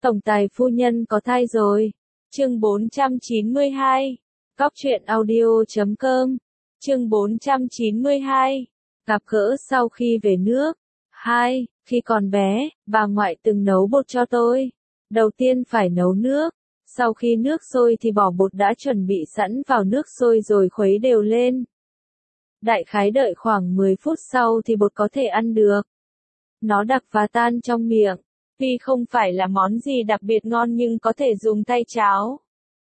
Tổng tài phu nhân có thai rồi. Chương 492. Cóc truyện audio.com. Chương 492. Gặp gỡ sau khi về nước. 2. Khi còn bé, bà ngoại từng nấu bột cho tôi. Đầu tiên phải nấu nước. Sau khi nước sôi thì bỏ bột đã chuẩn bị sẵn vào nước sôi rồi khuấy đều lên. Đại khái đợi khoảng 10 phút sau thì bột có thể ăn được. Nó đặc và tan trong miệng. Tuy không phải là món gì đặc biệt ngon nhưng có thể dùng thay cháo.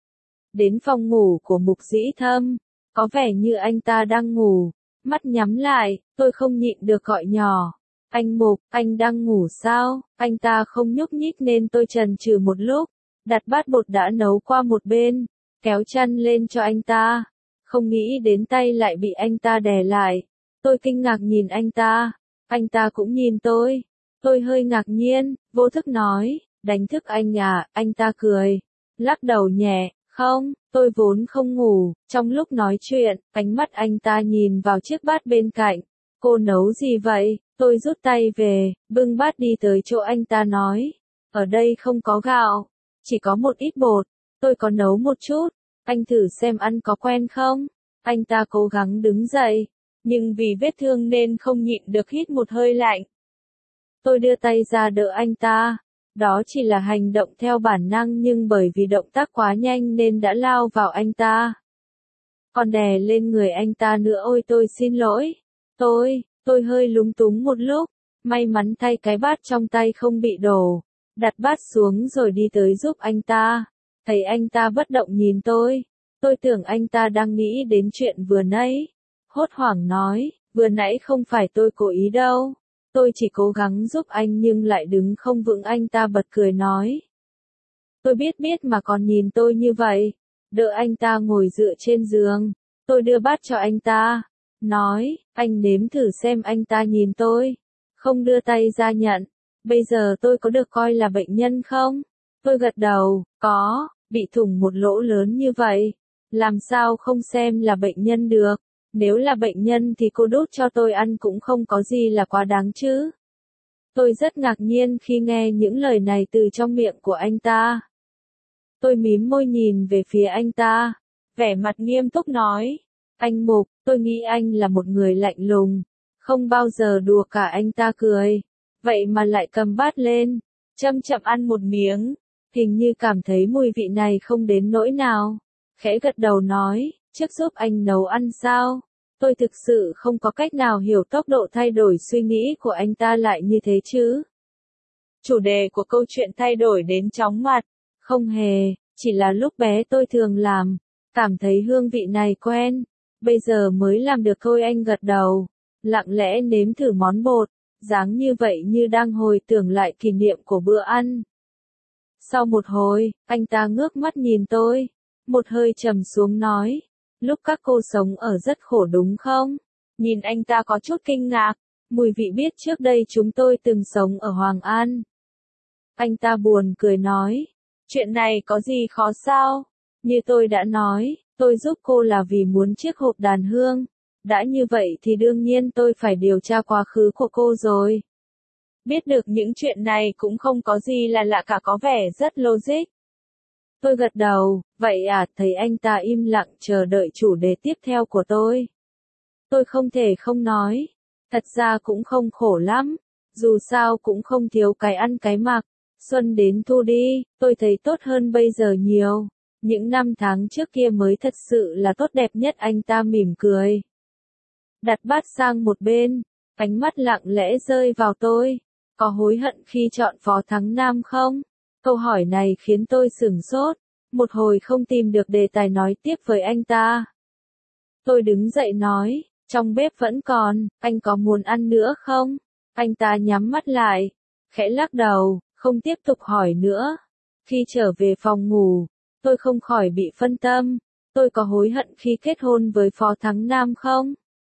Đến phòng ngủ của Mục Dĩ Thâm. Có vẻ như anh ta đang ngủ. Mắt nhắm lại, tôi không nhịn được gọi nhỏ. Anh Mục, anh đang ngủ sao? Anh ta không nhúc nhích nên tôi chần chừ một lúc. Đặt bát bột đã nấu qua một bên. Kéo chăn lên cho anh ta. Không nghĩ đến tay lại bị anh ta đè lại. Tôi kinh ngạc nhìn anh ta. Anh ta cũng nhìn tôi. Tôi hơi ngạc nhiên, vô thức nói, đánh thức anh à, anh ta cười. Lắc đầu nhẹ, không, tôi vốn không ngủ. Trong lúc nói chuyện, ánh mắt anh ta nhìn vào chiếc bát bên cạnh. Cô nấu gì vậy? Tôi rút tay về, bưng bát đi tới chỗ anh ta nói. Ở đây không có gạo, chỉ có một ít bột. Tôi có nấu một chút, anh thử xem ăn có quen không? Anh ta cố gắng đứng dậy, nhưng vì vết thương nên không nhịn được hít một hơi lạnh. Tôi đưa tay ra đỡ anh ta. Đó chỉ là hành động theo bản năng nhưng bởi vì động tác quá nhanh nên đã lao vào anh ta. Còn đè lên người anh ta nữa. Ôi tôi xin lỗi. Tôi hơi lúng túng một lúc. May mắn thay cái bát trong tay không bị đổ. Đặt bát xuống rồi đi tới giúp anh ta. Thấy anh ta bất động nhìn tôi. Tôi tưởng anh ta đang nghĩ đến chuyện vừa nãy. Hốt hoảng nói, vừa nãy không phải tôi cố ý đâu. Tôi chỉ cố gắng giúp anh nhưng lại đứng không vững. Anh ta bật cười nói. Tôi biết mà còn nhìn tôi như vậy. Đỡ anh ta ngồi dựa trên giường. Tôi đưa bát cho anh ta. Nói, anh nếm thử xem. Anh ta nhìn tôi. Không đưa tay ra nhận. Bây giờ tôi có được coi là bệnh nhân không? Tôi gật đầu, có, bị thủng một lỗ lớn như vậy. Làm sao không xem là bệnh nhân được? Nếu là bệnh nhân thì cô đút cho tôi ăn cũng không có gì là quá đáng chứ. Tôi rất ngạc nhiên khi nghe những lời này từ trong miệng của anh ta. Tôi mím môi nhìn về phía anh ta. Vẻ mặt nghiêm túc nói. Anh Mục, tôi nghĩ anh là một người lạnh lùng. Không bao giờ đùa cả. Anh ta cười. Vậy mà lại cầm bát lên. Chậm chậm ăn một miếng. Hình như cảm thấy mùi vị này không đến nỗi nào. Khẽ gật đầu nói. Trước giúp anh nấu ăn sao? Tôi thực sự không có cách nào hiểu tốc độ thay đổi suy nghĩ của anh ta lại như thế chứ. Chủ đề của câu chuyện thay đổi đến chóng mặt. Không hề, chỉ là lúc bé tôi thường làm. Cảm thấy hương vị này quen. Bây giờ mới làm được thôi. Anh gật đầu. Lặng lẽ nếm thử món bột. Dáng như vậy như đang hồi tưởng lại kỷ niệm của bữa ăn. Sau một hồi, anh ta ngước mắt nhìn tôi. Một hơi trầm xuống nói. Lúc các cô sống ở rất khổ đúng không? Nhìn anh ta có chút kinh ngạc. Mùi vị biết trước đây chúng tôi từng sống ở Hoàng An. Anh ta buồn cười nói. Chuyện này có gì khó sao? Như tôi đã nói, tôi giúp cô là vì muốn chiếc hộp đàn hương. Đã như vậy thì đương nhiên tôi phải điều tra quá khứ của cô rồi. Biết được những chuyện này cũng không có gì là lạ cả, có vẻ rất logic. Tôi gật đầu, vậy à? Thấy anh ta im lặng chờ đợi chủ đề tiếp theo của tôi. Tôi không thể không nói. Thật ra cũng không khổ lắm. Dù sao cũng không thiếu cái ăn cái mặc. Xuân đến thu đi, tôi thấy tốt hơn bây giờ nhiều. Những năm tháng trước kia mới thật sự là tốt đẹp nhất. Anh ta mỉm cười. Đặt bát sang một bên. Ánh mắt lặng lẽ rơi vào tôi. Có hối hận khi chọn Phó Thắng Nam không? Câu hỏi này khiến tôi sửng sốt. Một hồi không tìm được đề tài nói tiếp với anh ta. Tôi đứng dậy nói, trong bếp vẫn còn, anh có muốn ăn nữa không? Anh ta nhắm mắt lại, khẽ lắc đầu, không tiếp tục hỏi nữa. Khi trở về phòng ngủ, tôi không khỏi bị phân tâm. Tôi có hối hận khi kết hôn với Phó Thắng Nam không?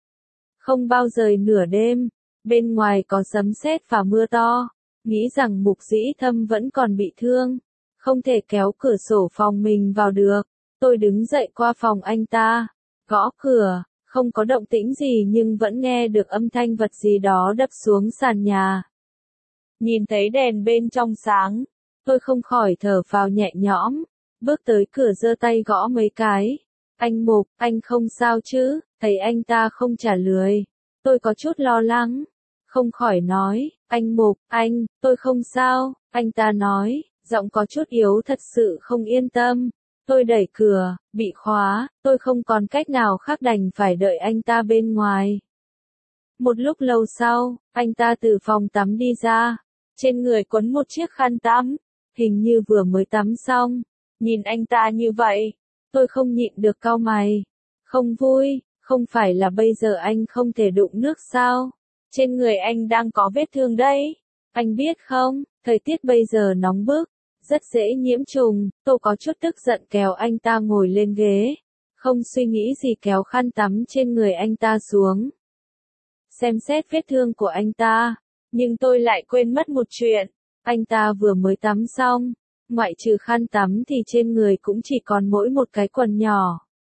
Không bao giờ. Nửa đêm, bên ngoài có sấm sét và mưa to. Nghĩ rằng Mục Dĩ Thâm vẫn còn bị thương. Không thể kéo cửa sổ phòng mình vào được. Tôi đứng dậy qua phòng anh ta. Gõ cửa, không có động tĩnh gì nhưng vẫn nghe được âm thanh vật gì đó đập xuống sàn nhà. Nhìn thấy đèn bên trong sáng, Tôi không khỏi thở phào nhẹ nhõm, bước tới cửa giơ tay gõ mấy cái. Anh Mục, anh không sao chứ? Thấy anh ta không trả lời. Tôi có chút lo lắng. Không khỏi nói, anh Mục, tôi không sao. Anh ta nói, giọng có chút yếu thật sự không yên tâm. Tôi đẩy cửa, bị khóa, tôi không còn cách nào khác đành phải đợi anh ta bên ngoài. Một lúc lâu sau, anh ta từ phòng tắm đi ra. Trên người quấn một chiếc khăn tắm, hình như vừa mới tắm xong. Nhìn anh ta như vậy, tôi không nhịn được cau mày. Không vui, không phải là bây giờ anh không thể đụng nước sao? Trên người anh đang có vết thương đấy. Anh biết không, thời tiết bây giờ nóng bức, rất dễ nhiễm trùng. Tôi có chút tức giận kéo anh ta ngồi lên ghế. Không suy nghĩ gì kéo khăn tắm trên người anh ta xuống. Xem xét vết thương của anh ta. Nhưng tôi lại quên mất một chuyện. Anh ta vừa mới tắm xong. Ngoại trừ khăn tắm thì trên người cũng chỉ còn mỗi một cái quần nhỏ.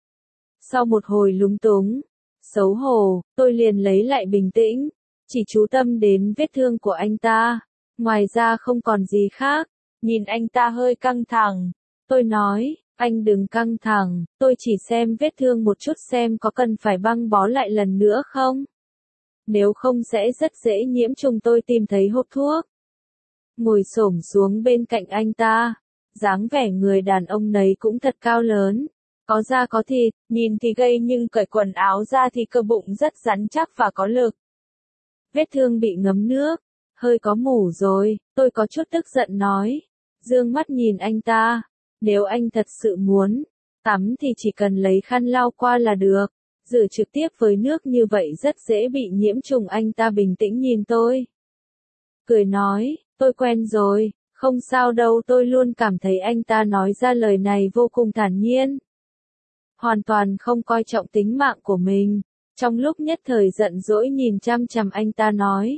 Sau một hồi lúng túng, xấu hổ, tôi liền lấy lại bình tĩnh. Chỉ chú tâm đến vết thương của anh ta. Ngoài ra không còn gì khác. Nhìn anh ta hơi căng thẳng. Tôi nói, anh đừng căng thẳng, tôi chỉ xem vết thương một chút xem có cần phải băng bó lại lần nữa không. Nếu không sẽ rất dễ nhiễm trùng. Tôi tìm thấy hộp thuốc. Ngồi xổm xuống bên cạnh anh ta. Dáng vẻ người đàn ông nấy cũng thật cao lớn. Có da có thịt, nhìn thì gầy nhưng cởi quần áo ra thì cơ bụng rất rắn chắc và có lực. Vết thương bị ngấm nước, hơi có mủ rồi, tôi có chút tức giận nói. Dương mắt nhìn anh ta. Nếu anh thật sự muốn tắm thì chỉ cần lấy khăn lau qua là được. Rửa trực tiếp với nước như vậy rất dễ bị nhiễm trùng. Anh ta bình tĩnh nhìn tôi. Cười nói, tôi quen rồi, không sao đâu. Tôi luôn cảm thấy anh ta nói ra lời này vô cùng thản nhiên. Hoàn toàn không coi trọng tính mạng của mình. Trong lúc nhất thời giận dỗi nhìn chăm chằm anh ta nói.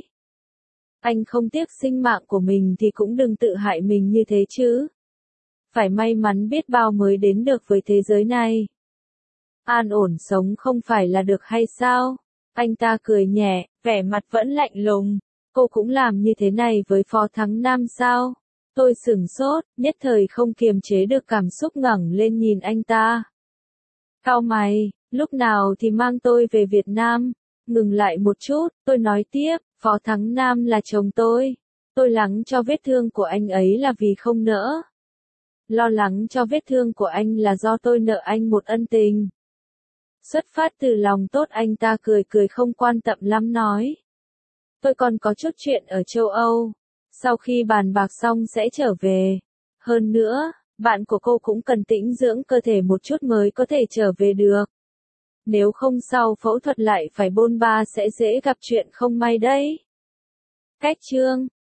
Anh không tiếc sinh mạng của mình thì cũng đừng tự hại mình như thế chứ. Phải may mắn biết bao mới đến được với thế giới này. An ổn sống không phải là được hay sao? Anh ta cười nhẹ, vẻ mặt vẫn lạnh lùng. Cô cũng làm như thế này với Phó Thắng Nam sao? Tôi sửng sốt, nhất thời không kiềm chế được cảm xúc ngẩng lên nhìn anh ta. Cau mày, lúc nào thì mang tôi về Việt Nam? Ngừng lại một chút, tôi nói tiếp, Phó Thắng Nam là chồng tôi. Tôi lắng cho vết thương của anh ấy là vì không nỡ. Lo lắng cho vết thương của anh là do tôi nợ anh một ân tình. Xuất phát từ lòng tốt. Anh ta cười cười không quan tâm lắm nói. Tôi còn có chút chuyện ở châu Âu. Sau khi bàn bạc xong sẽ trở về. Hơn nữa, bạn của cô cũng cần tĩnh dưỡng cơ thể một chút mới có thể trở về được. Nếu không sau phẫu thuật lại phải bôn ba sẽ dễ gặp chuyện không may đấy. Cách chương